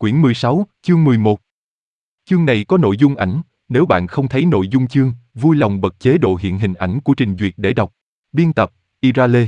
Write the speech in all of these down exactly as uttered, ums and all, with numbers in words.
Quyển mười sáu, chương mười một. Chương này có nội dung ảnh, nếu bạn không thấy nội dung chương, vui lòng bật chế độ hiện hình ảnh của trình duyệt để đọc. Biên tập, Irale.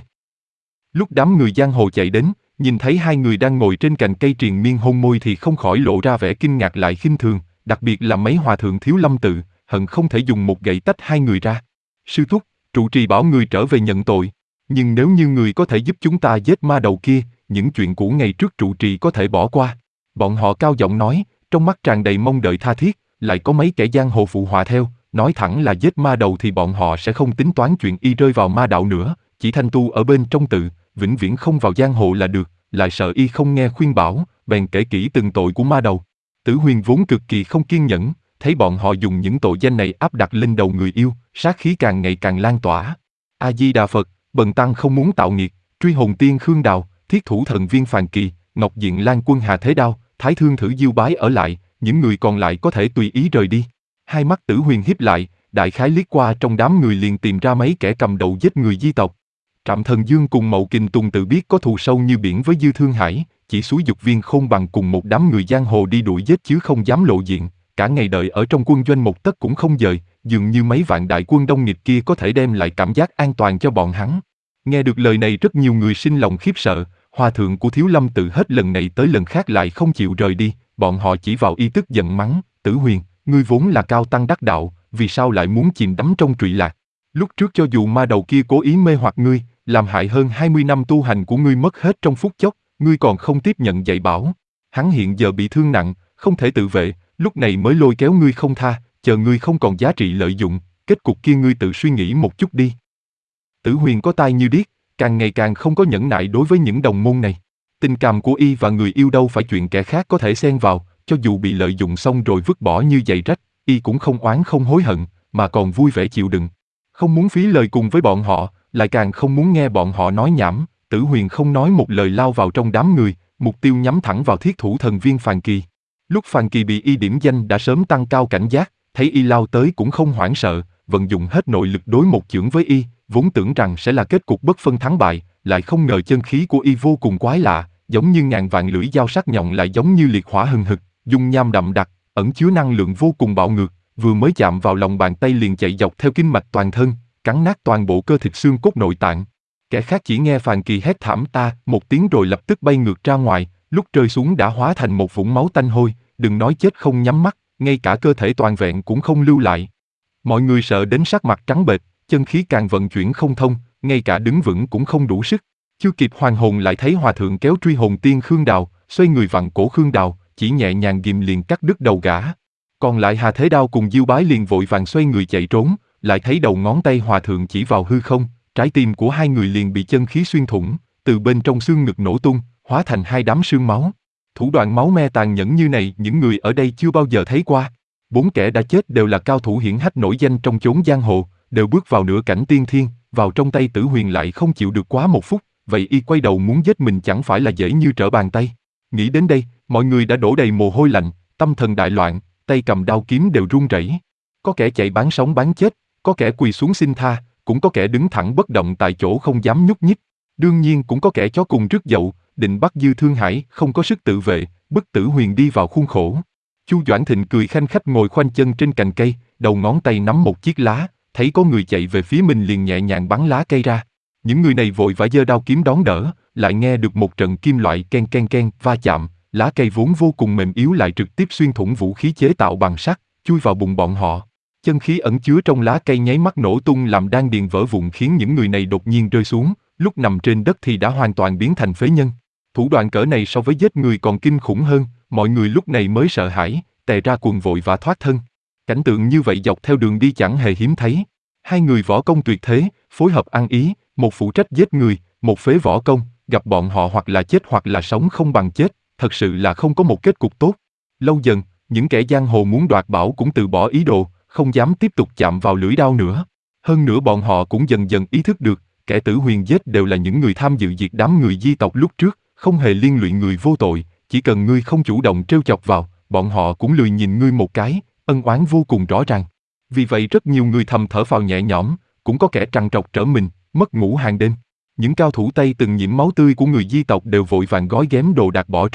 Lúc đám người giang hồ chạy đến, nhìn thấy hai người đang ngồi trên cành cây triền miên hôn môi thì không khỏi lộ ra vẻ kinh ngạc lại khinh thường, đặc biệt là mấy hòa thượng Thiếu Lâm Tự, hận không thể dùng một gậy tách hai người ra. Sư thúc, trụ trì bảo người trở về nhận tội, nhưng nếu như người có thể giúp chúng ta giết ma đầu kia, những chuyện cũ ngày trước trụ trì có thể bỏ qua. Bọn họ cao giọng nói, trong mắt tràn đầy mong đợi tha thiết, lại có mấy kẻ giang hồ phụ họa theo, nói thẳng là giết ma đầu thì bọn họ sẽ không tính toán chuyện y rơi vào ma đạo nữa, chỉ thanh tu ở bên trong tự, vĩnh viễn không vào giang hồ là được, lại sợ y không nghe khuyên bảo, bèn kể kỹ từng tội của ma đầu. Tử Huyền vốn cực kỳ không kiên nhẫn, thấy bọn họ dùng những tội danh này áp đặt lên đầu người yêu, sát khí càng ngày càng lan tỏa. A Di Đà Phật, bần tăng không muốn tạo nghiệt, truy hồn tiên Khương Đào, thiết thủ thần viên Phàn Kỳ, Ngọc Diện Lan Quân Hà Thế Đao, Thái Thương Thử Diêu Bái ở lại, những người còn lại có thể tùy ý rời đi. Hai mắt Tử Huyền híp lại, đại khái liếc qua trong đám người liền tìm ra mấy kẻ cầm đầu giết người di tộc. Trạm Thần Dương cùng Mậu Kình Tùng tự biết có thù sâu như biển với Dư Thương Hải, chỉ xúi dục Viên Khôn Bằng cùng một đám người giang hồ đi đuổi giết chứ không dám lộ diện, cả ngày đợi ở trong quân doanh một tấc cũng không dời, dường như mấy vạn đại quân đông nghịt kia có thể đem lại cảm giác an toàn cho bọn hắn. Nghe được lời này rất nhiều người sinh lòng khiếp sợ, hòa thượng của Thiếu Lâm Tự hết lần này tới lần khác lại không chịu rời đi, bọn họ chỉ vào y tức giận mắng, Tử Huyền, ngươi vốn là cao tăng đắc đạo, vì sao lại muốn chìm đắm trong trụy lạc? Lúc trước cho dù ma đầu kia cố ý mê hoặc ngươi, làm hại hơn hai mươi năm tu hành của ngươi mất hết trong phút chốc, ngươi còn không tiếp nhận dạy bảo. Hắn hiện giờ bị thương nặng, không thể tự vệ, lúc này mới lôi kéo ngươi không tha, chờ ngươi không còn giá trị lợi dụng, kết cục kia ngươi tự suy nghĩ một chút đi. Tử Huyền có tai như điếc, càng ngày càng không có nhẫn nại đối với những đồng môn này. Tình cảm của y và người yêu đâu phải chuyện kẻ khác có thể xen vào, cho dù bị lợi dụng xong rồi vứt bỏ như giày rách, y cũng không oán không hối hận, mà còn vui vẻ chịu đựng. Không muốn phí lời cùng với bọn họ, lại càng không muốn nghe bọn họ nói nhảm, Tử Huyền không nói một lời lao vào trong đám người, mục tiêu nhắm thẳng vào thiết thủ thần viên Phàn Kỳ. Lúc Phàn Kỳ bị y điểm danh đã sớm tăng cao cảnh giác, thấy y lao tới cũng không hoảng sợ, vận dụng hết nội lực đối một chưởng với y, vốn tưởng rằng sẽ là kết cục bất phân thắng bại, lại không ngờ chân khí của y vô cùng quái lạ, giống như ngàn vạn lưỡi dao sắc nhọn lại giống như liệt hỏa hừng hực, dung nham đậm đặc, ẩn chứa năng lượng vô cùng bạo ngược, vừa mới chạm vào lòng bàn tay liền chạy dọc theo kinh mạch toàn thân, cắn nát toàn bộ cơ thịt xương cốt nội tạng. Kẻ khác chỉ nghe Phàn Kỳ hét thảm ta một tiếng rồi lập tức bay ngược ra ngoài, lúc rơi xuống đã hóa thành một vũng máu tanh hôi, đừng nói chết không nhắm mắt, ngay cả cơ thể toàn vẹn cũng không lưu lại. Mọi người sợ đến sắc mặt trắng bệch, chân khí càng vận chuyển không thông, ngay cả đứng vững cũng không đủ sức. Chưa kịp hoàn hồn lại thấy hòa thượng kéo truy hồn tiên Khương Đào, xoay người vặn cổ Khương Đào, chỉ nhẹ nhàng ghim liền cắt đứt đầu gã. Còn lại Hà Thế Đao cùng Diêu Bái liền vội vàng xoay người chạy trốn, lại thấy đầu ngón tay hòa thượng chỉ vào hư không, trái tim của hai người liền bị chân khí xuyên thủng, từ bên trong xương ngực nổ tung, hóa thành hai đám sương máu. Thủ đoạn máu me tàn nhẫn như này những người ở đây chưa bao giờ thấy qua. Bốn kẻ đã chết đều là cao thủ hiển hách nổi danh trong chốn giang hồ, đều bước vào nửa cảnh tiên thiên, vào trong tay Tử Huyền lại không chịu được quá một phút, vậy y quay đầu muốn giết mình chẳng phải là dễ như trở bàn tay. Nghĩ đến đây, mọi người đã đổ đầy mồ hôi lạnh, tâm thần đại loạn, tay cầm đao kiếm đều run rẩy. Có kẻ chạy bán sống bán chết, có kẻ quỳ xuống xin tha, cũng có kẻ đứng thẳng bất động tại chỗ không dám nhúc nhích. Đương nhiên cũng có kẻ chó cùng rước dậu, định bắt Dư Thương Hải không có sức tự vệ, bức Tử Huyền đi vào khuôn khổ. Chu Doãn Thịnh cười khanh khách ngồi khoanh chân trên cành cây, đầu ngón tay nắm một chiếc lá, thấy có người chạy về phía mình liền nhẹ nhàng bắn lá cây ra. Những người này vội vã giơ đao kiếm đón đỡ, lại nghe được một trận kim loại ken ken ken va chạm, lá cây vốn vô cùng mềm yếu lại trực tiếp xuyên thủng vũ khí chế tạo bằng sắt, chui vào bụng bọn họ. Chân khí ẩn chứa trong lá cây nháy mắt nổ tung làm đan điền vỡ vụn khiến những người này đột nhiên rơi xuống, lúc nằm trên đất thì đã hoàn toàn biến thành phế nhân. Thủ đoạn cỡ này so với giết người còn kinh khủng hơn, mọi người lúc này mới sợ hãi, tè ra quần vội và thoát thân. Cảnh tượng như vậy dọc theo đường đi chẳng hề hiếm thấy. Hai người võ công tuyệt thế, phối hợp ăn ý, một phụ trách giết người, một phế võ công, gặp bọn họ hoặc là chết hoặc là sống không bằng chết, thật sự là không có một kết cục tốt. Lâu dần, những kẻ giang hồ muốn đoạt bảo cũng từ bỏ ý đồ, không dám tiếp tục chạm vào lưỡi đao nữa. Hơn nữa bọn họ cũng dần dần ý thức được, kẻ Tử Huyền giết đều là những người tham dự diệt đám người di tộc lúc trước, không hề liên lụy người vô tội, chỉ cần ngươi không chủ động trêu chọc vào, bọn họ cũng lười nhìn ngươi một cái, ân oán vô cùng rõ ràng. Vì vậy rất nhiều người thầm thở phào nhẹ nhõm, cũng có kẻ trằn trọc trở mình, mất ngủ hàng đêm. Những cao thủ Tây từng nhiễm máu tươi của người di tộc đều vội vàng gói ghém đồ đạc bỏ trốn,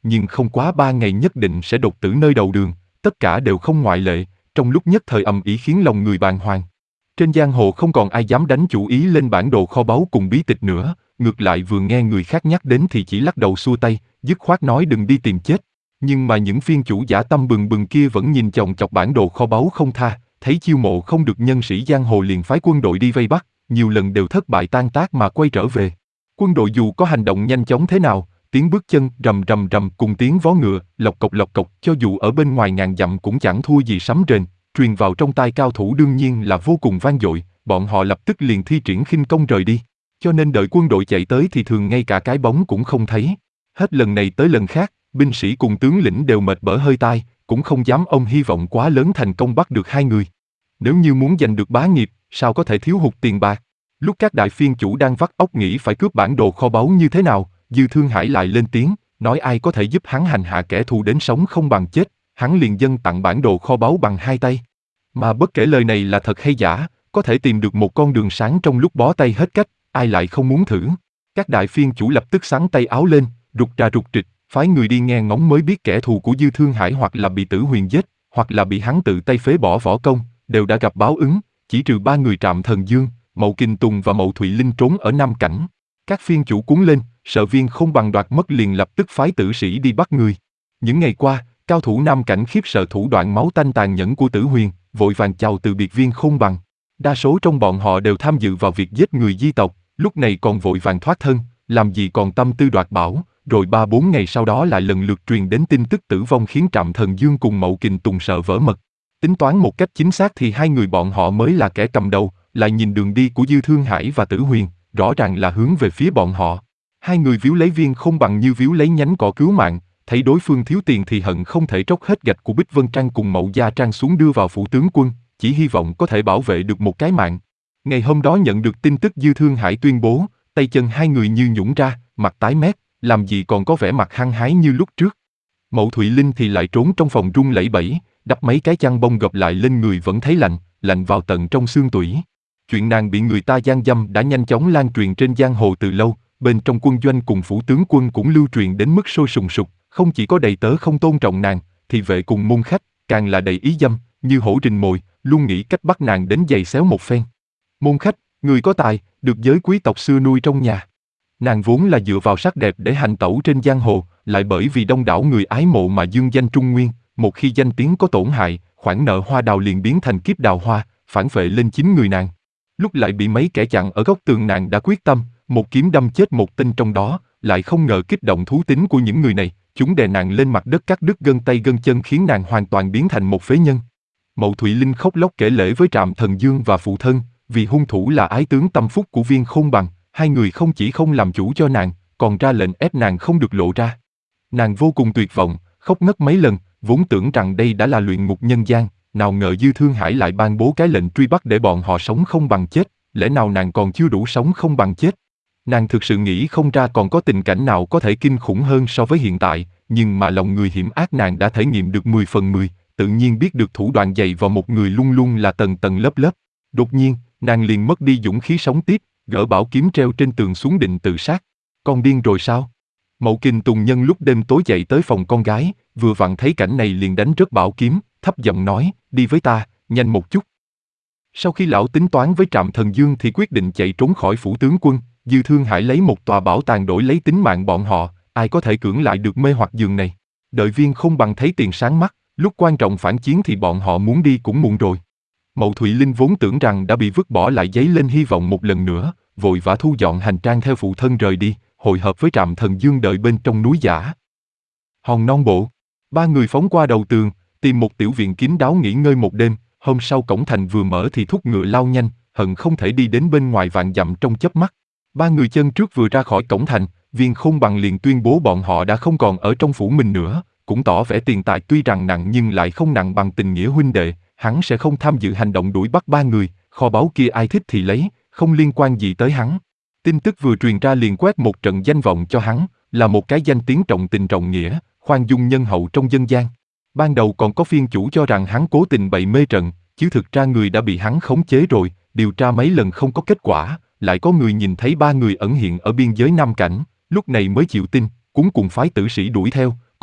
nhưng không quá ba ngày nhất định sẽ đột tử nơi đầu đường, tất cả đều không ngoại lệ, trong lúc nhất thời ầm ĩ khiến lòng người bàng hoàng. Trên giang hồ không còn ai dám đánh chủ ý lên bản đồ kho báu cùng bí tịch nữa, ngược lại vừa nghe người khác nhắc đến thì chỉ lắc đầu xua tay, dứt khoát nói đừng đi tìm chết. Nhưng mà những phiên chủ dã tâm bừng bừng kia vẫn nhìn chòng chọc bản đồ kho báu không tha, thấy chiêu mộ không được nhân sĩ giang hồ liền phái quân đội đi vây bắt, nhiều lần đều thất bại tan tác mà quay trở về. Quân đội dù có hành động nhanh chóng thế nào, tiếng bước chân rầm rầm rầm cùng tiếng vó ngựa lộc cộc lộc cộc cho dù ở bên ngoài ngàn dặm cũng chẳng thua gì sấm rền, truyền vào trong tai cao thủ đương nhiên là vô cùng vang dội, bọn họ lập tức liền thi triển khinh công rời đi. Cho nên đợi quân đội chạy tới thì thường ngay cả cái bóng cũng không thấy. Hết lần này tới lần khác, binh sĩ cùng tướng lĩnh đều mệt bở hơi tai, cũng không dám ôm hy vọng quá lớn thành công bắt được hai người. Nếu như muốn giành được bá nghiệp, sao có thể thiếu hụt tiền bạc? Lúc các đại phiên chủ đang vắt óc nghĩ phải cướp bản đồ kho báu như thế nào, Dư Thương Hải lại lên tiếng, nói ai có thể giúp hắn hành hạ kẻ thù đến sống không bằng chết, hắn liền dâng tặng bản đồ kho báu bằng hai tay. Mà bất kể lời này là thật hay giả, có thể tìm được một con đường sáng trong lúc bó tay hết cách, ai lại không muốn thử. Các đại phiên chủ lập tức xắn tay áo lên, rục rà rục trịch, phái người đi nghe ngóng mới biết kẻ thù của Dư Thương Hải hoặc là bị Tử Huyền giết, hoặc là bị hắn tự tay phế bỏ võ công, đều đã gặp báo ứng, chỉ trừ ba người Trạm Thần Dương, Mậu Kình Tùng và Mậu Thụy Linh trốn ở Nam Cảnh. Các phiên chủ cuống lên, sợ Viên Không Bằng đoạt mất liền lập tức phái tử sĩ đi bắt người. Những ngày qua, cao thủ Nam Cảnh khiếp sợ thủ đoạn máu tanh tàn nhẫn của Tử Huyền, vội vàng chào từ biệt Viên Không Bằng. Đa số trong bọn họ đều tham dự vào việc giết người di tộc, lúc này còn vội vàng thoát thân, làm gì còn tâm tư đoạt bảo, rồi ba bốn ngày sau đó lại lần lượt truyền đến tin tức tử vong khiến Trạm Thần Dương cùng Mậu Kình Tùng sợ vỡ mật. Tính toán một cách chính xác thì hai người bọn họ mới là kẻ cầm đầu, lại nhìn đường đi của Dư Thương Hải và Tử Huyền, rõ ràng là hướng về phía bọn họ. Hai người víu lấy Viên Không Bằng như víu lấy nhánh cỏ cứu mạng, thấy đối phương thiếu tiền thì hận không thể tróc hết gạch của Bích Vân Trang cùng Mậu Gia Trang xuống đưa vào phủ tướng quân, chỉ hy vọng có thể bảo vệ được một cái mạng. Ngày hôm đó nhận được tin tức Dư Thương Hải tuyên bố, tay chân hai người như nhũn ra, mặt tái mét, làm gì còn có vẻ mặt hăng hái như lúc trước. Mậu Thụy Linh thì lại trốn trong phòng run lẩy bẩy, đắp mấy cái chăn bông gập lại lên người vẫn thấy lạnh, lạnh vào tận trong xương tủy. Chuyện nàng bị người ta gian dâm đã nhanh chóng lan truyền trên giang hồ từ lâu, bên trong quân doanh cùng phủ tướng quân cũng lưu truyền đến mức sôi sùng sục, không chỉ có đầy tớ không tôn trọng nàng, thì vệ cùng môn khách, càng là đầy ý dâm, như hổ rình mồi, luôn nghĩ cách bắt nàng đến giày xéo một phen. Môn khách, người có tài, được giới quý tộc xưa nuôi trong nhà. Nàng vốn là dựa vào sắc đẹp để hành tẩu trên giang hồ, lại bởi vì đông đảo người ái mộ mà dương danh trung nguyên, một khi danh tiếng có tổn hại, khoản nợ hoa đào liền biến thành kiếp đào hoa, phản phệ lên chính người nàng. Lúc lại bị mấy kẻ chặn ở góc tường nàng đã quyết tâm, một kiếm đâm chết một tên trong đó, lại không ngờ kích động thú tính của những người này, chúng đè nàng lên mặt đất cắt đứt gân tay gân chân khiến nàng hoàn toàn biến thành một phế nhân. Mậu Thụy Linh khóc lóc kể lể với Trạm Thần Dương và phụ thân, vì hung thủ là ái tướng tâm phúc của Viên Không Bằng, hai người không chỉ không làm chủ cho nàng, còn ra lệnh ép nàng không được lộ ra. Nàng vô cùng tuyệt vọng, khóc ngất mấy lần, vốn tưởng rằng đây đã là luyện ngục nhân gian, nào ngờ Dư Thương Hải lại ban bố cái lệnh truy bắt để bọn họ sống không bằng chết, lẽ nào nàng còn chưa đủ sống không bằng chết? Nàng thực sự nghĩ không ra còn có tình cảnh nào có thể kinh khủng hơn so với hiện tại, nhưng mà lòng người hiểm ác nàng đã thể nghiệm được mười phần mười, tự nhiên biết được thủ đoạn dày vào một người luôn luôn là tầng tầng lớp lớp. Đột nhiên, nàng liền mất đi dũng khí sống tiếp, gỡ bảo kiếm treo trên tường xuống định tự sát. Con điên rồi sao? Mậu Kình Tùng nhân lúc đêm tối chạy tới phòng con gái, vừa vặn thấy cảnh này liền đánh rớt bảo kiếm, thấp giọng nói, đi với ta, nhanh một chút. Sau khi lão tính toán với Trạm Thần Dương thì quyết định chạy trốn khỏi phủ tướng quân, Dư Thương Hải lấy một tòa bảo tàng đổi lấy tính mạng bọn họ, ai có thể cưỡng lại được mê hoặc giường này. Đợi Viên Không Bằng thấy tiền sáng mắt, lúc quan trọng phản chiến thì bọn họ muốn đi cũng muộn rồi. Mậu Thụy Linh vốn tưởng rằng đã bị vứt bỏ lại dấy lên hy vọng một lần nữa, vội vã thu dọn hành trang theo phụ thân rời đi, hội hợp với Trạm Thần Dương đợi bên trong núi giả. Hòn Non Bộ, ba người phóng qua đầu tường, tìm một tiểu viện kín đáo nghỉ ngơi một đêm. Hôm sau cổng thành vừa mở thì thúc ngựa lao nhanh, hận không thể đi đến bên ngoài vạn dặm trong chớp mắt. Ba người chân trước vừa ra khỏi cổng thành, Viên Không Bằng liền tuyên bố bọn họ đã không còn ở trong phủ mình nữa, cũng tỏ vẻ tiền tài tuy rằng nặng nhưng lại không nặng bằng tình nghĩa huynh đệ, hắn sẽ không tham dự hành động đuổi bắt ba người, kho báu kia ai thích thì lấy, không liên quan gì tới hắn. Tin tức vừa truyền ra liền quét một trận danh vọng cho hắn, là một cái danh tiếng trọng tình trọng nghĩa, khoan dung nhân hậu trong dân gian. Ban đầu còn có phiên chủ cho rằng hắn cố tình bày mê trận, chứ thực ra người đã bị hắn khống chế rồi, điều tra mấy lần không có kết quả, lại có người nhìn thấy ba người ẩn hiện ở biên giới Nam Cảnh, lúc này mới chịu tin, cuống cùng phái tử sĩ đuổi theo,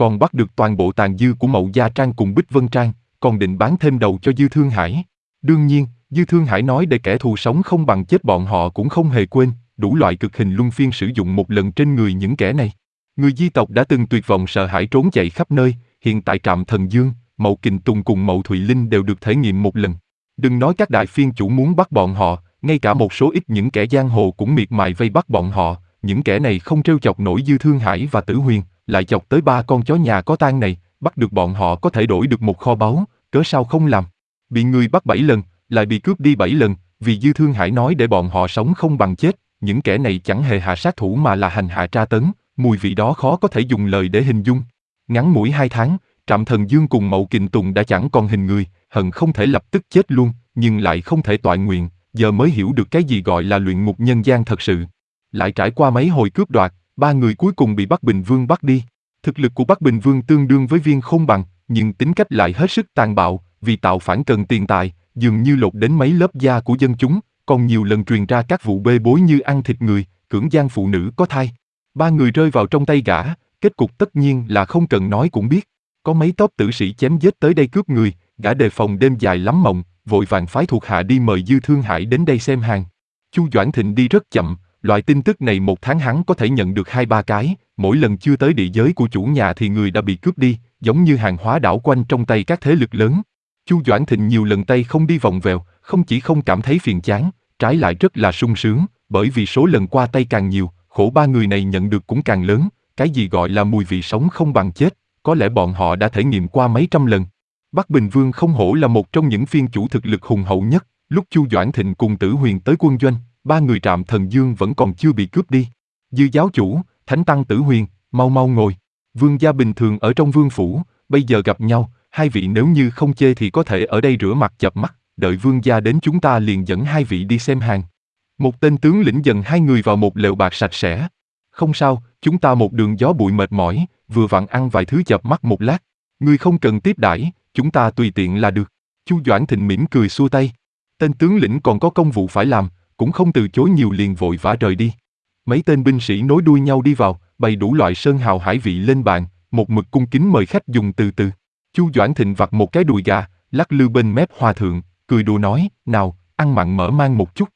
còn bắt được toàn bộ tàn dư của Mậu Gia Trang cùng Bích Vân Trang, còn định bán thêm đầu cho Dư Thương Hải. Đương nhiên, Dư Thương Hải nói để kẻ thù sống không bằng chết bọn họ cũng không hề quên, đủ loại cực hình luân phiên sử dụng một lần trên người những kẻ này. Người Di tộc đã từng tuyệt vọng sợ hãi trốn chạy khắp nơi, hiện tại Trạm Thần Dương, Mậu Kình Tùng cùng Mậu Thụy Linh đều được thể nghiệm một lần. Đừng nói các đại phiên chủ muốn bắt bọn họ, ngay cả một số ít những kẻ giang hồ cũng miệt mài vây bắt bọn họ, những kẻ này không trêu chọc nổi Dư Thương Hải và Tử Huyền, lại chọc tới ba con chó nhà có tang này, bắt được bọn họ có thể đổi được một kho báu, cớ sao không làm. Bị người bắt bảy lần, lại bị cướp đi bảy lần, vì Dư Thương Hải nói để bọn họ sống không bằng chết, những kẻ này chẳng hề hạ sát thủ mà là hành hạ tra tấn, mùi vị đó khó có thể dùng lời để hình dung. Ngắn ngủi hai tháng, Trạm Thần Dương cùng Mậu Kình Tùng đã chẳng còn hình người, hận không thể lập tức chết luôn, nhưng lại không thể toại nguyện, giờ mới hiểu được cái gì gọi là luyện ngục nhân gian thật sự. Lại trải qua mấy hồi cướp đoạt, ba người cuối cùng bị Bắc Bình Vương bắt đi. Thực lực của Bắc Bình Vương tương đương với Viên Khôn Bằng, nhưng tính cách lại hết sức tàn bạo, vì tạo phản cần tiền tài, dường như lột đến mấy lớp da của dân chúng, còn nhiều lần truyền ra các vụ bê bối như ăn thịt người, cưỡng gian phụ nữ có thai. Ba người rơi vào trong tay gã, kết cục tất nhiên là không cần nói cũng biết. Có mấy tốp tử sĩ chém giết tới đây cướp người, gã đề phòng đêm dài lắm mộng, vội vàng phái thuộc hạ đi mời Dư Thương Hải đến đây xem hàng. Chu Doãn Thịnh đi rất chậm, loại tin tức này một tháng hắn có thể nhận được hai ba cái, mỗi lần chưa tới địa giới của chủ nhà thì người đã bị cướp đi, giống như hàng hóa đảo quanh trong tay các thế lực lớn. Chu Doãn Thịnh nhiều lần tay không đi vòng vèo, không chỉ không cảm thấy phiền chán, trái lại rất là sung sướng, bởi vì số lần qua tay càng nhiều, khổ ba người này nhận được cũng càng lớn, cái gì gọi là mùi vị sống không bằng chết, có lẽ bọn họ đã thể nghiệm qua mấy trăm lần. Bắc Bình Vương không hổ là một trong những phiên chủ thực lực hùng hậu nhất, lúc Chu Doãn Thịnh cùng Tử Huyền tới quân doanh, ba người Trạm Thần Dương vẫn còn chưa bị cướp đi. Dư giáo chủ, Thánh Tăng Tử Huyền, mau mau ngồi. Vương gia bình thường ở trong vương phủ, bây giờ gặp nhau, hai vị nếu như không chê thì có thể ở đây rửa mặt chợp mắt, đợi vương gia đến chúng ta liền dẫn hai vị đi xem hàng. Một tên tướng lĩnh dần hai người vào một lều bạc sạch sẽ. Không sao, chúng ta một đường gió bụi mệt mỏi, vừa vặn ăn vài thứ chợp mắt một lát. Ngươi không cần tiếp đãi, chúng ta tùy tiện là được. Chu Doãn Thịnh mỉm cười xua tay. Tên tướng lĩnh còn có công vụ phải làm, cũng không từ chối nhiều liền vội vã rời đi. Mấy tên binh sĩ nối đuôi nhau đi vào, bày đủ loại sơn hào hải vị lên bàn, một mực cung kính mời khách dùng từ từ. Chu Doãn Thịnh vặt một cái đùi gà, lắc lư bên mép hòa thượng, cười đùa nói, nào, ăn mặn mở mang một chút.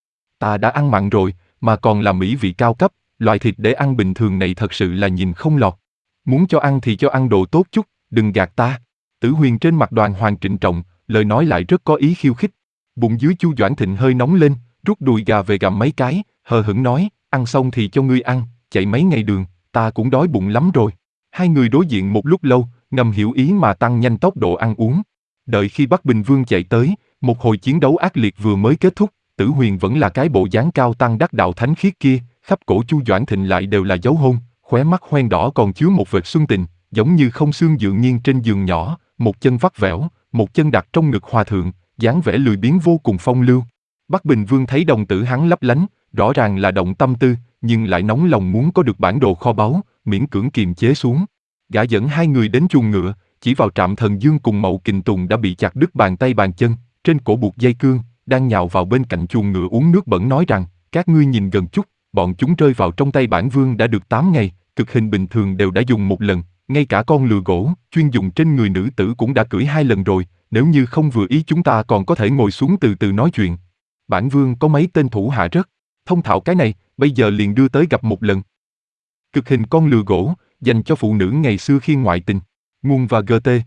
Ta đã ăn mặn rồi, mà còn là mỹ vị cao cấp, loại thịt để ăn bình thường này thật sự là nhìn không lọt. Muốn cho ăn thì cho ăn đồ tốt chút, đừng gạt ta. Tử Huyền trên mặt Đoàn Hoàng trịnh trọng, lời nói lại rất có ý khiêu khích. Bụng dưới Chu Doãn Thịnh hơi nóng lên, rút đùi gà về gặm mấy cái, hờ hững nói, ăn xong thì cho ngươi ăn, chạy mấy ngày đường, ta cũng đói bụng lắm rồi. Hai người đối diện một lúc lâu, ngầm hiểu ý mà tăng nhanh tốc độ ăn uống. Đợi khi Bắc Bình Vương chạy tới, một hồi chiến đấu ác liệt vừa mới kết thúc, Tử Huyền vẫn là cái bộ dáng cao tăng đắc đạo thánh khiết kia, khắp cổ Chu Doãn Thịnh lại đều là dấu hôn, khóe mắt hoen đỏ còn chứa một vệt xuân tình, giống như không xương dựa nghiêng trên giường nhỏ, một chân vắt vẻo, một chân đặt trong ngực hòa thượng, dáng vẻ lười biếng vô cùng phong lưu. Bắc Bình Vương thấy đồng tử hắn lấp lánh, rõ ràng là động tâm tư, nhưng lại nóng lòng muốn có được bản đồ kho báu, miễn cưỡng kiềm chế xuống. Gã dẫn hai người đến chuồng ngựa, chỉ vào Trạm Thần Dương cùng Mậu Kình Tùng đã bị chặt đứt bàn tay bàn chân, trên cổ buộc dây cương, đang nhào vào bên cạnh chuồng ngựa uống nước bẩn nói rằng, các ngươi nhìn gần chút, bọn chúng rơi vào trong tay bản vương đã được tám ngày, cực hình bình thường đều đã dùng một lần, ngay cả con lừa gỗ, chuyên dùng trên người nữ tử cũng đã cưỡi hai lần rồi, nếu như không vừa ý chúng ta còn có thể ngồi xuống từ từ nói chuyện. Bản vương có mấy tên thủ hạ rất thông thạo cái này, bây giờ liền đưa tới gặp một lần. Cực hình con lừa gỗ, dành cho phụ nữ ngày xưa khi ngoại tình. Nguồn và giê tê.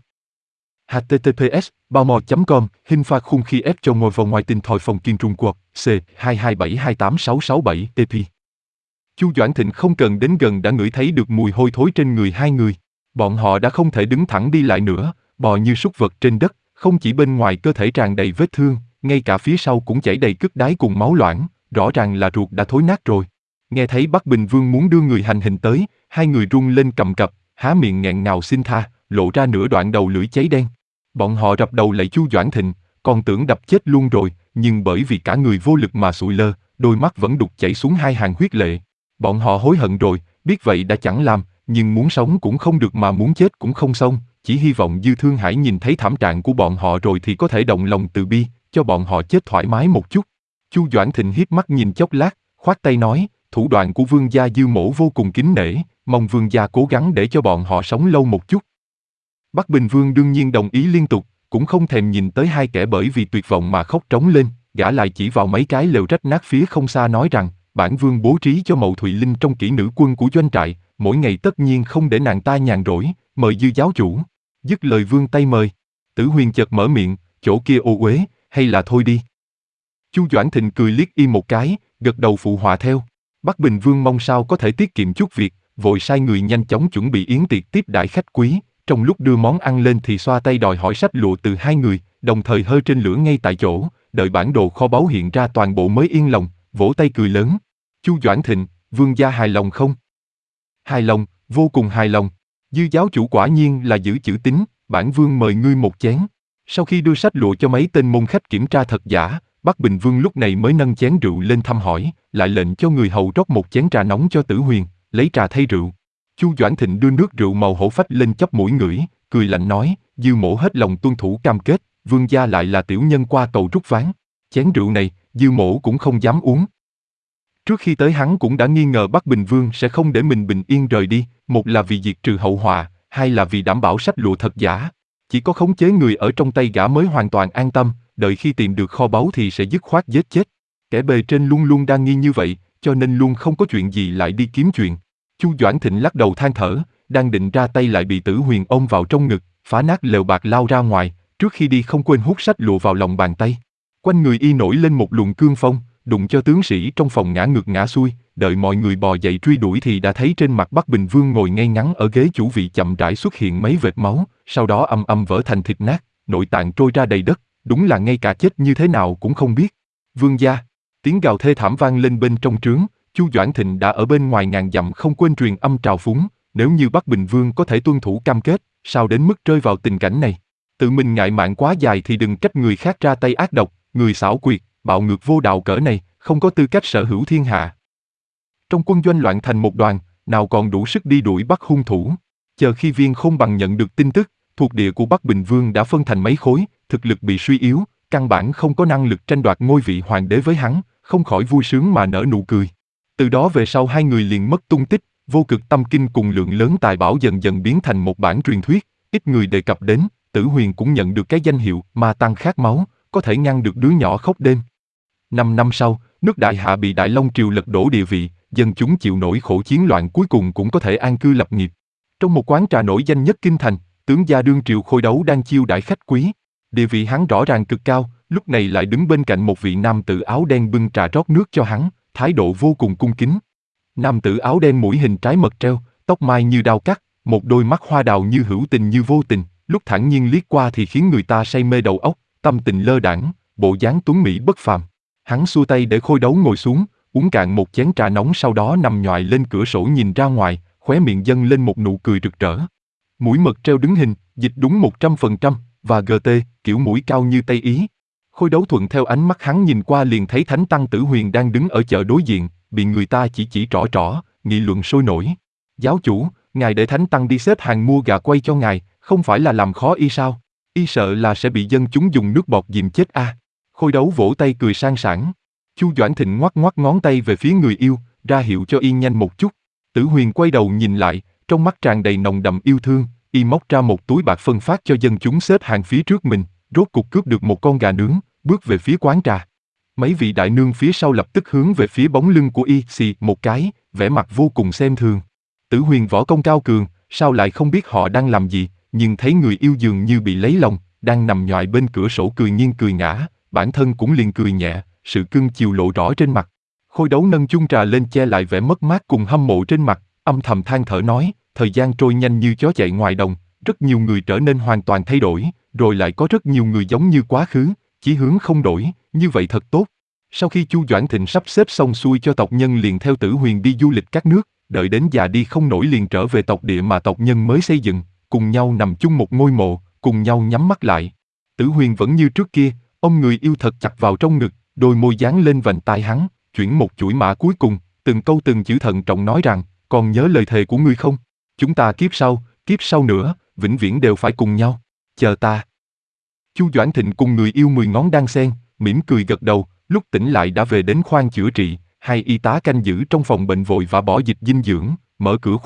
H T T P S bao mò chấm com hình pha khung khi ép cho ngồi vào ngoài tình thòi phòng kiên Trung Quốc C hai hai bảy hai tám sáu sáu bảy T P. Chu Doãn Thịnh không cần đến gần đã ngửi thấy được mùi hôi thối trên người hai người. Bọn họ đã không thể đứng thẳng đi lại nữa, bò như súc vật trên đất, không chỉ bên ngoài cơ thể tràn đầy vết thương, ngay cả phía sau cũng chảy đầy cứt đái cùng máu loãng, rõ ràng là ruột đã thối nát rồi. Nghe thấy Bắc Bình Vương muốn đưa người hành hình tới, hai người run lên cầm cập, há miệng nghẹn ngào xin tha, lộ ra nửa đoạn đầu lưỡi cháy đen. Bọn họ rập đầu lạy Chu Doãn Thịnh, còn tưởng đập chết luôn rồi, nhưng bởi vì cả người vô lực mà sụi lơ, đôi mắt vẫn đục chảy xuống hai hàng huyết lệ. Bọn họ hối hận rồi, biết vậy đã chẳng làm, nhưng muốn sống cũng không được mà muốn chết cũng không xong, chỉ hy vọng Dư Thương Hải nhìn thấy thảm trạng của bọn họ rồi thì có thể động lòng từ bi, cho bọn họ chết thoải mái một chút. Chu Doãn Thịnh hiếp mắt nhìn chốc lát, khoát tay nói, thủ đoạn của vương gia Dư mỗ vô cùng kính nể, mong vương gia cố gắng để cho bọn họ sống lâu một chút. Bắc Bình Vương đương nhiên đồng ý liên tục, cũng không thèm nhìn tới hai kẻ bởi vì tuyệt vọng mà khóc trống lên, gã lại chỉ vào mấy cái lều rách nát phía không xa nói rằng, bản vương bố trí cho Mậu Thụy Linh trong kỹ nữ quân của doanh trại, mỗi ngày tất nhiên không để nàng ta nhàn rỗi, mời Dư giáo chủ. Dứt lời vươn tay mời. Tử Huyền chợt mở miệng, chỗ kia ô uế, hay là thôi đi. Chu Doãn Thịnh cười liếc y một cái, gật đầu phụ họa theo. Bắc Bình Vương mong sao có thể tiết kiệm chút việc, vội sai người nhanh chóng chuẩn bị yến tiệc tiếp đãi khách quý, trong lúc đưa món ăn lên thì xoa tay đòi hỏi sách lụa từ hai người, đồng thời hơi trên lửa ngay tại chỗ, đợi bản đồ kho báu hiện ra toàn bộ mới yên lòng, vỗ tay cười lớn. Chu Doãn Thịnh, vương gia hài lòng không? Hài lòng, vô cùng hài lòng. Dư giáo chủ quả nhiên là giữ chữ tín, bản vương mời ngươi một chén. Sau khi đưa sách lụa cho mấy tên môn khách kiểm tra thật giả, Bắc Bình Vương lúc này mới nâng chén rượu lên thăm hỏi, lại lệnh cho người hầu rót một chén trà nóng cho Tử Huyền, lấy trà thay rượu. Chu Doãn Thịnh đưa nước rượu màu hổ phách lên chóp mũi ngửi, cười lạnh nói, Dư mỗ hết lòng tuân thủ cam kết, vương gia lại là tiểu nhân qua cầu rút ván. Chén rượu này, Dư mỗ cũng không dám uống. Trước khi tới hắn cũng đã nghi ngờ Bắc Bình Vương sẽ không để mình bình yên rời đi, một là vì diệt trừ hậu họa, hai là vì đảm bảo sách lụa thật giả. Chỉ có khống chế người ở trong tay gã mới hoàn toàn an tâm, đợi khi tìm được kho báu thì sẽ dứt khoát giết chết. Kẻ bề trên luôn luôn đang nghi như vậy, cho nên luôn không có chuyện gì lại đi kiếm chuyện. Chu Doãn Thịnh lắc đầu than thở, đang định ra tay lại bị Tử Huyền ôm vào trong ngực, phá nát lều bạc lao ra ngoài, trước khi đi không quên hút sách lụa vào lòng bàn tay. Quanh người y nổi lên một luồng cương phong, đụng cho tướng sĩ trong phòng ngã ngược ngã xuôi, đợi mọi người bò dậy truy đuổi thì đã thấy trên mặt Bắc Bình Vương ngồi ngay ngắn ở ghế chủ vị chậm rãi xuất hiện mấy vệt máu, sau đó âm âm vỡ thành thịt nát, nội tạng trôi ra đầy đất, đúng là ngay cả chết như thế nào cũng không biết. Vương gia, tiếng gào thê thảm vang lên bên trong trướng, Chu Doãn Thịnh đã ở bên ngoài ngàn dặm không quên truyền âm trào phúng, nếu như Bắc Bình Vương có thể tuân thủ cam kết, sao đến mức rơi vào tình cảnh này. Tự mình ngại mạng quá dài thì đừng trách người khác ra tay ác độc, người xảo quyệt, bạo ngược vô đạo cỡ này, không có tư cách sở hữu thiên hạ. Trong quân doanh loạn thành một đoàn, nào còn đủ sức đi đuổi bắt hung thủ. Chờ khi Viên Khôn Bằng nhận được tin tức, thuộc địa của Bắc Bình Vương đã phân thành mấy khối, thực lực bị suy yếu, căn bản không có năng lực tranh đoạt ngôi vị hoàng đế với hắn, không khỏi vui sướng mà nở nụ cười. Từ đó về sau hai người liền mất tung tích, vô cực tâm kinh cùng lượng lớn tài bảo dần dần biến thành một bản truyền thuyết, ít người đề cập đến. Tử Huyền cũng nhận được cái danh hiệu ma tăng khát máu, có thể ngăn được đứa nhỏ khóc đêm. Năm năm sau, nước Đại Hạ bị Đại Long Triều lật đổ địa vị, dân chúng chịu nổi khổ chiến loạn cuối cùng cũng có thể an cư lập nghiệp. Trong một quán trà nổi danh nhất kinh thành, tướng gia đương triều Khôi Đấu đang chiêu đãi khách quý. Địa vị hắn rõ ràng cực cao, lúc này lại đứng bên cạnh một vị nam tử áo đen bưng trà rót nước cho hắn, thái độ vô cùng cung kính. Nam tử áo đen mũi hình trái mật treo, tóc mai như đao cắt, một đôi mắt hoa đào như hữu tình như vô tình, lúc thản nhiên liếc qua thì khiến người ta say mê đầu óc, tâm tình lơ đãng, bộ dáng tuấn mỹ bất phàm. Hắn xua tay để Khôi Đấu ngồi xuống, uống cạn một chén trà nóng sau đó nằm nhoài lên cửa sổ nhìn ra ngoài, khóe miệng dâng lên một nụ cười rực rỡ. Mũi mật treo đứng hình, dịch đúng một trăm phần trăm, và giê tê, kiểu mũi cao như Tây Ý. Khôi Đấu thuận theo ánh mắt hắn nhìn qua liền thấy Thánh Tăng Tử Huyền đang đứng ở chợ đối diện, bị người ta chỉ chỉ trỏ trỏ, nghị luận sôi nổi. Giáo chủ, ngài để Thánh Tăng đi xếp hàng mua gà quay cho ngài, không phải là làm khó y sao? Y sợ là sẽ bị dân chúng dùng nước bọt dìm chết a. À. Khôi Đấu vỗ tay cười sang sảng. Chu Doãn Thịnh ngoắc ngoắc ngón tay về phía người yêu, ra hiệu cho y nhanh một chút. Tử Huyền quay đầu nhìn lại, trong mắt tràn đầy nồng đậm yêu thương, y móc ra một túi bạc phân phát cho dân chúng xếp hàng phía trước mình, rốt cục cướp được một con gà nướng, bước về phía quán trà. Mấy vị đại nương phía sau lập tức hướng về phía bóng lưng của y xì một cái, vẻ mặt vô cùng xem thường. Tử Huyền võ công cao cường, sao lại không biết họ đang làm gì, nhưng thấy người yêu dường như bị lấy lòng, đang nằm nhoài bên cửa sổ cười nghiêng cười ngã, bản thân cũng liền cười nhẹ, sự cưng chiều lộ rõ trên mặt. Khôi Đấu nâng chung trà lên che lại vẻ mất mát cùng hâm mộ trên mặt, âm thầm than thở nói, thời gian trôi nhanh như chó chạy ngoài đồng, rất nhiều người trở nên hoàn toàn thay đổi, rồi lại có rất nhiều người giống như quá khứ, chí hướng không đổi, như vậy thật tốt. Sau khi Chu Doãn Thịnh sắp xếp xong xuôi cho tộc nhân liền theo Tử Huyền đi du lịch các nước, đợi đến già đi không nổi liền trở về tộc địa mà tộc nhân mới xây dựng, cùng nhau nằm chung một ngôi mộ, cùng nhau nhắm mắt lại. Tử Huyền vẫn như trước kia, ôm người yêu thật chặt vào trong ngực, đôi môi dán lên vành tai hắn, chuyển một chuỗi mã cuối cùng, từng câu từng chữ thận trọng nói rằng, còn nhớ lời thề của ngươi không? Chúng ta kiếp sau, kiếp sau nữa, vĩnh viễn đều phải cùng nhau, chờ ta. Chu Doãn Thịnh cùng người yêu mười ngón đan sen, mỉm cười gật đầu, lúc tỉnh lại đã về đến khoang chữa trị, hai y tá canh giữ trong phòng bệnh vội và bỏ dịch dinh dưỡng, mở cửa khoang,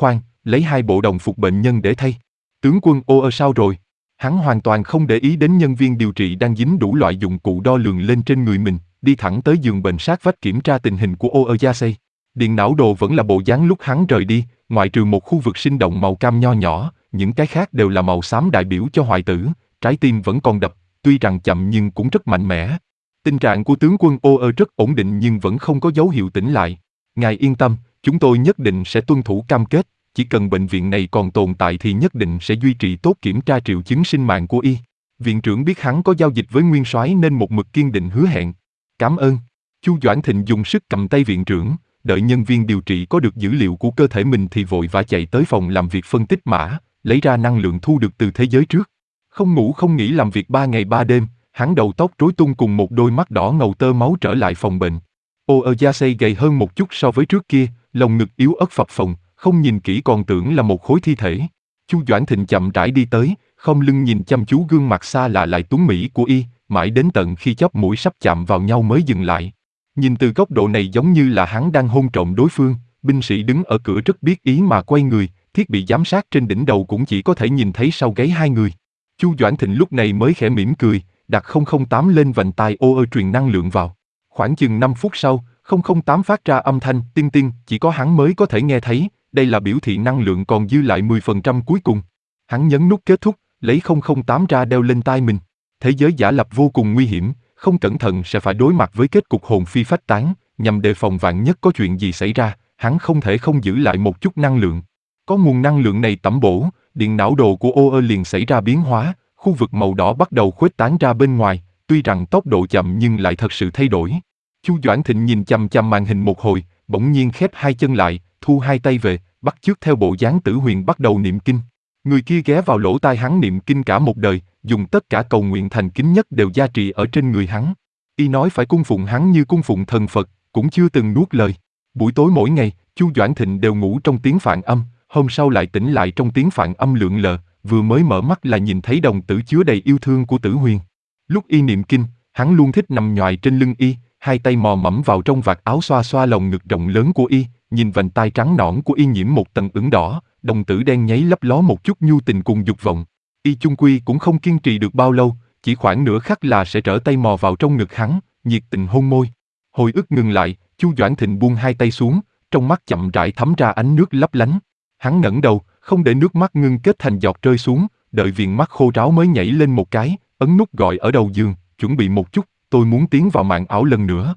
lấy hai bộ đồng phục bệnh nhân để thay. Tướng quân Ô ơ sao rồi? Hắn hoàn toàn không để ý đến nhân viên điều trị đang dính đủ loại dụng cụ đo lường lên trên người mình, đi thẳng tới giường bệnh sát vách kiểm tra tình hình của Oyasei. Điện não đồ vẫn là bộ dáng lúc hắn rời đi, ngoại trừ một khu vực sinh động màu cam nho nhỏ, những cái khác đều là màu xám đại biểu cho hoại tử, trái tim vẫn còn đập, tuy rằng chậm nhưng cũng rất mạnh mẽ. Tình trạng của tướng quân Ô ơ rất ổn định nhưng vẫn không có dấu hiệu tỉnh lại. Ngài yên tâm, chúng tôi nhất định sẽ tuân thủ cam kết, chỉ cần bệnh viện này còn tồn tại thì nhất định sẽ duy trì tốt kiểm tra triệu chứng sinh mạng của y. Viện trưởng biết hắn có giao dịch với nguyên soái nên một mực kiên định hứa hẹn. Cảm ơn. Chu Doãn Thịnh dùng sức cầm tay viện trưởng, đợi nhân viên điều trị có được dữ liệu của cơ thể mình thì vội vã chạy tới phòng làm việc phân tích mã, lấy ra năng lượng thu được từ thế giới trước. Không ngủ không nghỉ làm việc ba ngày ba đêm, hắn đầu tóc rối tung cùng một đôi mắt đỏ ngầu tơ máu trở lại phòng bệnh. Oyasei gầy hơn một chút so với trước kia, lồng ngực yếu ớt phập phồng, không nhìn kỹ còn tưởng là một khối thi thể. Chu Doãn Thịnh chậm rãi đi tới, không lưng nhìn chăm chú gương mặt xa lạ lại tuấn mỹ của y, mãi đến tận khi chóp mũi sắp chạm vào nhau mới dừng lại. Nhìn từ góc độ này giống như là hắn đang hôn trộm đối phương, binh sĩ đứng ở cửa rất biết ý mà quay người, thiết bị giám sát trên đỉnh đầu cũng chỉ có thể nhìn thấy sau gáy hai người. Chu Doãn Thịnh lúc này mới khẽ mỉm cười, đặt không không tám lên vành tai ô ơ truyền năng lượng vào. Khoảng chừng năm phút sau, không không tám phát ra âm thanh tinh tinh, chỉ có hắn mới có thể nghe thấy, đây là biểu thị năng lượng còn dư lại mười phần trăm cuối cùng. Hắn nhấn nút kết thúc, lấy không không tám ra đeo lên tai mình. Thế giới giả lập vô cùng nguy hiểm, không cẩn thận sẽ phải đối mặt với kết cục hồn phi phách tán, nhằm đề phòng vạn nhất có chuyện gì xảy ra, hắn không thể không giữ lại một chút năng lượng. Có nguồn năng lượng này tẩm bổ, điện não đồ của ô ơ liền xảy ra biến hóa, khu vực màu đỏ bắt đầu khuếch tán ra bên ngoài, tuy rằng tốc độ chậm nhưng lại thật sự thay đổi. Chu Doãn Thịnh nhìn chằm chằm màn hình một hồi, bỗng nhiên khép hai chân lại, thu hai tay về, bắt chước theo bộ dáng Tử Huyền bắt đầu niệm kinh. Người kia ghé vào lỗ tai hắn niệm kinh cả một đời, dùng tất cả cầu nguyện thành kính nhất đều gia trì ở trên người hắn. Y nói phải cung phụng hắn như cung phụng thần Phật, cũng chưa từng nuốt lời. Buổi tối mỗi ngày, Chu Doãn Thịnh đều ngủ trong tiếng phạn âm, hôm sau lại tỉnh lại trong tiếng phạn âm lượn lờ, vừa mới mở mắt là nhìn thấy đồng tử chứa đầy yêu thương của Tử Huyền. Lúc y niệm kinh, hắn luôn thích nằm nhoài trên lưng y, hai tay mò mẫm vào trong vạt áo xoa xoa lồng ngực rộng lớn của y, nhìn vành tai trắng nõn của y nhiễm một tầng ửng đỏ, đồng tử đen nháy lấp ló một chút nhu tình cùng dục vọng. Y chung quy cũng không kiên trì được bao lâu, chỉ khoảng nửa khắc là sẽ trở tay mò vào trong ngực hắn, nhiệt tình hôn môi. Hồi ức ngừng lại, Chu Doãn Thịnh buông hai tay xuống, trong mắt chậm rãi thấm ra ánh nước lấp lánh. Hắn ngẩng đầu, không để nước mắt ngưng kết thành giọt rơi xuống, đợi viền mắt khô ráo mới nhảy lên một cái, ấn nút gọi ở đầu giường, chuẩn bị một chút, tôi muốn tiến vào màn ảo lần nữa.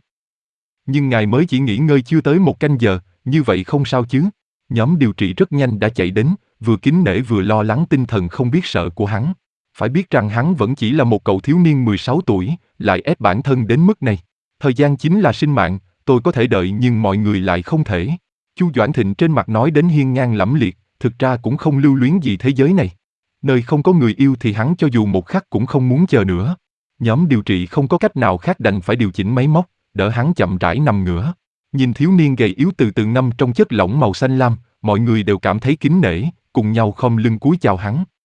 Nhưng ngài mới chỉ nghỉ ngơi chưa tới một canh giờ, như vậy không sao chứ? Nhóm điều trị rất nhanh đã chạy đến, vừa kính nể vừa lo lắng tinh thần không biết sợ của hắn. Phải biết rằng hắn vẫn chỉ là một cậu thiếu niên mười sáu tuổi, lại ép bản thân đến mức này. Thời gian chính là sinh mạng, tôi có thể đợi nhưng mọi người lại không thể. Chu Doãn Thịnh trên mặt nói đến hiên ngang lẫm liệt, thực ra cũng không lưu luyến gì thế giới này. Nơi không có người yêu thì hắn cho dù một khắc cũng không muốn chờ nữa. Nhóm điều trị không có cách nào khác đành phải điều chỉnh máy móc, đỡ hắn chậm rãi nằm ngửa. Nhìn thiếu niên gầy yếu từ từ ngâm trong chất lỏng màu xanh lam, mọi người đều cảm thấy kính nể, cùng nhau khom lưng cúi chào hắn.